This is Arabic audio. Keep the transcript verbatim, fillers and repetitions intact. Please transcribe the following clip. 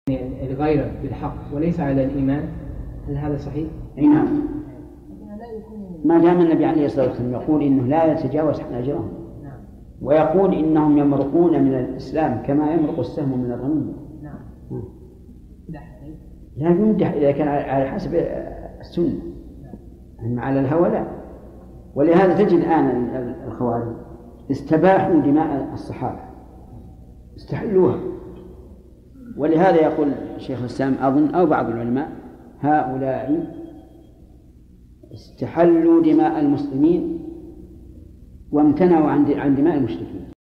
الغيرة بالحق وليس على الإيمان، هل هذا صحيح؟ أي نعم، ما دام النبي عليه الصلاة والسلام يقول إنه لا يتجاوز عن أجرهم، ويقول إنهم يمرقون من الإسلام كما يمرق السهم من الرمية. لا يمدح إذا كان على حسب السنة، أما على الهوى لا. ولهذا تجد الآن الخوارج استباحوا دماء الصحابة، استحلوها. ولهذا يقول شيخ الإسلام أظن أو بعض العلماء هؤلاء استحلوا دماء المسلمين وامتنعوا عن دماء المشركين.